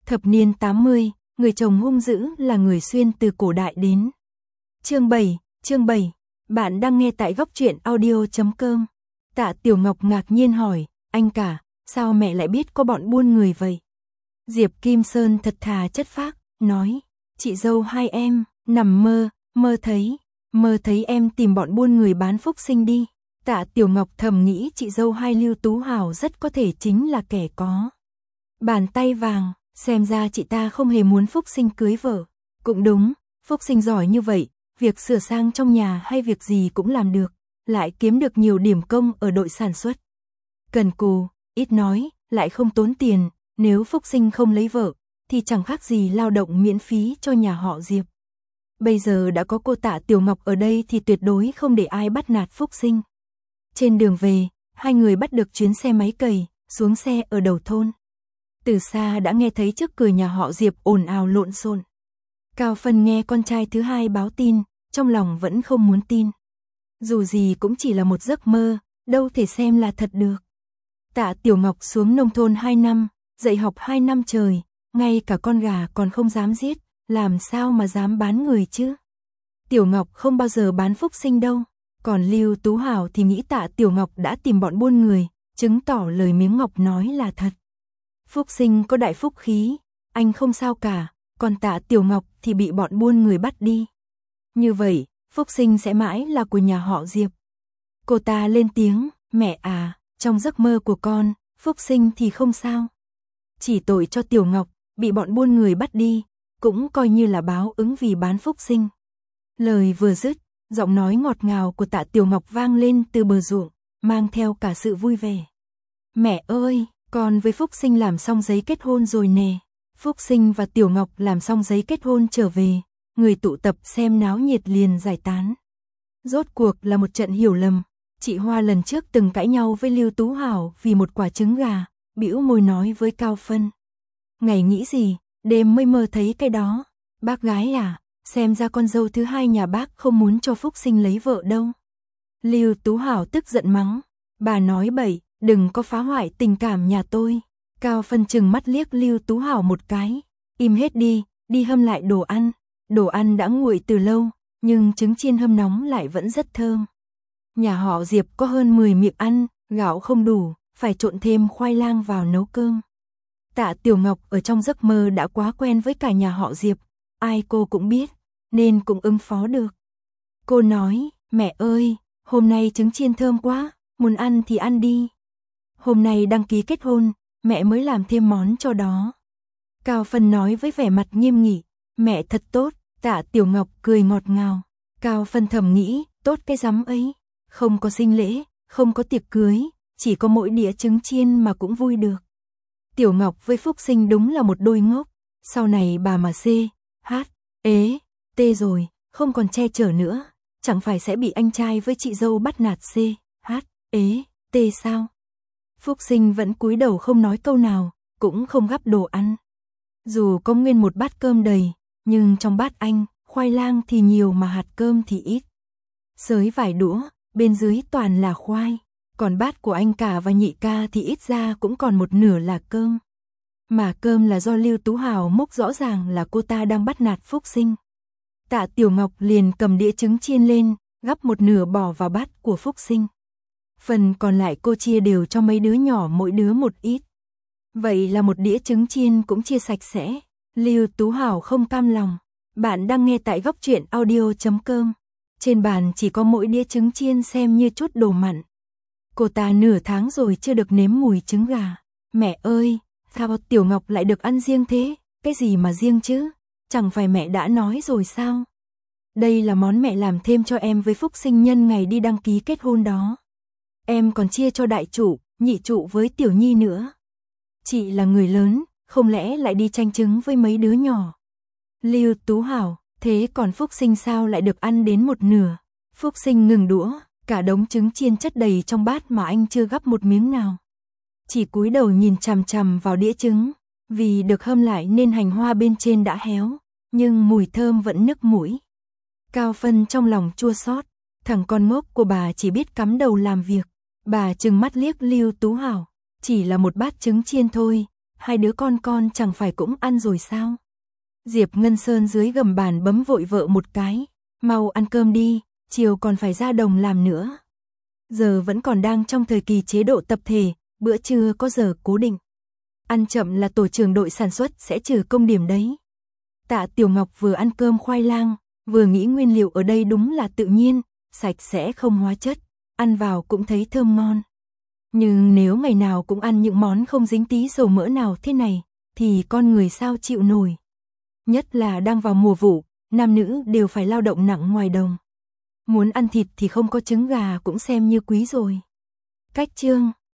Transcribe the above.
Thập niên 80, người chồng hung dữ là người xuyên từ cổ đại đến. Chương 7, bạn đang nghe tại góc truyện audio.com. Tạ Tiểu Ngọc ngạc nhiên hỏi, anh cả, sao mẹ lại biết có bọn buôn người vậy? Diệp Kim Sơn thật thà chất phác, nói, chị dâu hai em, nằm mơ thấy em tìm bọn buôn người bán phúc sinh đi. Tạ Tiểu Ngọc thầm nghĩ chị dâu hai Lưu Tú Hào rất có thể chính là kẻ có bàn tay vàng, xem ra chị ta không hề muốn phúc sinh cưới vợ. Cũng đúng, phúc sinh giỏi như vậy, việc sửa sang trong nhà hay việc gì cũng làm được, lại kiếm được nhiều điểm công ở đội sản xuất. Cần cù, ít nói, lại không tốn tiền, nếu phúc sinh không lấy vợ, thì chẳng khác gì lao động miễn phí cho nhà họ Diệp. Bây giờ đã có cô Tạ Tiểu Ngọc ở đây thì tuyệt đối không để ai bắt nạt phúc sinh. Trên đường về, hai người bắt được chuyến xe máy cày, xuống xe ở đầu thôn. Từ xa đã nghe thấy trước cửa nhà họ Diệp ồn ào lộn xộn. Cao Phân nghe con trai thứ hai báo tin, trong lòng vẫn không muốn tin. Dù gì cũng chỉ là một giấc mơ, đâu thể xem là thật được. Tạ Tiểu Ngọc xuống nông thôn 2 năm, dạy học 2 năm trời, ngay cả con gà còn không dám giết, làm sao mà dám bán người chứ? Tiểu Ngọc không bao giờ bán phúc sinh đâu. Còn Lưu Tú Hào thì nghĩ Tạ Tiểu Ngọc đã tìm bọn buôn người, chứng tỏ lời Miếng Ngọc nói là thật. Phúc sinh có đại phúc khí, anh không sao cả, còn Tạ Tiểu Ngọc thì bị bọn buôn người bắt đi. Như vậy, phúc sinh sẽ mãi là của nhà họ Diệp. Cô ta lên tiếng, mẹ à, trong giấc mơ của con, phúc sinh thì không sao. Chỉ tội cho Tiểu Ngọc, bị bọn buôn người bắt đi, cũng coi như là báo ứng vì bán phúc sinh. Lời vừa dứt, giọng nói ngọt ngào của Tạ Tiểu Ngọc vang lên từ bờ ruộng, mang theo cả sự vui vẻ. Mẹ ơi, con với Phúc Sinh làm xong giấy kết hôn rồi nè. Phúc Sinh và Tiểu Ngọc làm xong giấy kết hôn trở về, người tụ tập xem náo nhiệt liền giải tán. Rốt cuộc là một trận hiểu lầm, chị Hoa lần trước từng cãi nhau với Lưu Tú Hào vì một quả trứng gà, bĩu môi nói với Cao Phân. Ngày nghĩ gì, đêm mới mơ thấy cái đó. Bác gái à? Xem ra con dâu thứ hai nhà bác không muốn cho Phúc Sinh lấy vợ đâu. Lưu Tú Hào tức giận mắng. Bà nói bậy, đừng có phá hoại tình cảm nhà tôi. Cao Phân chừng mắt liếc Lưu Tú Hào một cái. Im hết đi, đi hâm lại đồ ăn. Đồ ăn đã nguội từ lâu, nhưng trứng chiên hâm nóng lại vẫn rất thơm. Nhà họ Diệp có hơn 10 miệng ăn, gạo không đủ, phải trộn thêm khoai lang vào nấu cơm. Tạ Tiểu Ngọc ở trong giấc mơ đã quá quen với cả nhà họ Diệp. Ai cô cũng biết, nên cũng ứng phó được. Cô nói, mẹ ơi, hôm nay trứng chiên thơm quá, muốn ăn thì ăn đi. Hôm nay đăng ký kết hôn, mẹ mới làm thêm món cho đó. Cao Phân nói với vẻ mặt nghiêm nghị, mẹ thật tốt. Tạ Tiểu Ngọc cười ngọt ngào. Cao Phân thầm nghĩ, tốt cái rắm ấy. Không có sinh lễ, không có tiệc cưới, chỉ có mỗi đĩa trứng chiên mà cũng vui được. Tiểu Ngọc với Phúc Sinh đúng là một đôi ngốc. Sau này bà mà tê rồi, không còn che chở nữa, chẳng phải sẽ bị anh trai với chị dâu bắt nạt tê sao? Phúc Sinh vẫn cúi đầu không nói câu nào, cũng không gắp đồ ăn. Dù có nguyên một bát cơm đầy, nhưng trong bát anh, khoai lang thì nhiều mà hạt cơm thì ít. Xới vài đũa, bên dưới toàn là khoai, còn bát của anh cả và nhị ca thì ít ra cũng còn một nửa là cơm. Mà cơm là do Lưu Tú Hào múc, rõ ràng là cô ta đang bắt nạt Phúc Sinh. Tạ Tiểu Ngọc liền cầm đĩa trứng chiên lên, gắp một nửa bỏ vào bát của Phúc Sinh. Phần còn lại cô chia đều cho mấy đứa nhỏ mỗi đứa một ít. Vậy là một đĩa trứng chiên cũng chia sạch sẽ. Lưu Tú Hào không cam lòng. Bạn đang nghe tại góc truyện audio.com. Trên bàn chỉ có mỗi đĩa trứng chiên xem như chút đồ mặn. Cô ta nửa tháng rồi chưa được nếm mùi trứng gà. Mẹ ơi, sao Tiểu Ngọc lại được ăn riêng thế? Cái gì mà riêng chứ? Chẳng phải mẹ đã nói rồi sao? Đây là món mẹ làm thêm cho em với Phúc Sinh nhân ngày đi đăng ký kết hôn đó. Em còn chia cho đại trụ, nhị trụ với Tiểu Nhi nữa. Chị là người lớn, không lẽ lại đi tranh trứng với mấy đứa nhỏ? Lưu Tú Hào, thế còn Phúc Sinh sao lại được ăn đến một nửa? Phúc Sinh ngừng đũa, cả đống trứng chiên chất đầy trong bát mà anh chưa gắp một miếng nào. Chỉ cúi đầu nhìn chằm chằm vào đĩa trứng, vì được hâm lại nên hành hoa bên trên đã héo, nhưng mùi thơm vẫn nức mũi. Cao Phân trong lòng chua xót, thằng con ngốc của bà chỉ biết cắm đầu làm việc. Bà trừng mắt liếc Lưu Tú Hào, chỉ là một bát trứng chiên thôi, hai đứa con chẳng phải cũng ăn rồi sao? Diệp Ngân Sơn dưới gầm bàn bấm vội vợ một cái, mau ăn cơm đi, chiều còn phải ra đồng làm nữa. Giờ vẫn còn đang trong thời kỳ chế độ tập thể, bữa trưa có giờ cố định. Ăn chậm là tổ trưởng đội sản xuất sẽ trừ công điểm đấy. Tạ Tiểu Ngọc vừa ăn cơm khoai lang, vừa nghĩ nguyên liệu ở đây đúng là tự nhiên, sạch sẽ không hóa chất, ăn vào cũng thấy thơm ngon. Nhưng nếu ngày nào cũng ăn những món không dính tí dầu mỡ nào thế này, thì con người sao chịu nổi. Nhất là đang vào mùa vụ, nam nữ đều phải lao động nặng ngoài đồng. Muốn ăn thịt thì không có trứng gà cũng xem như quý rồi. Cách chương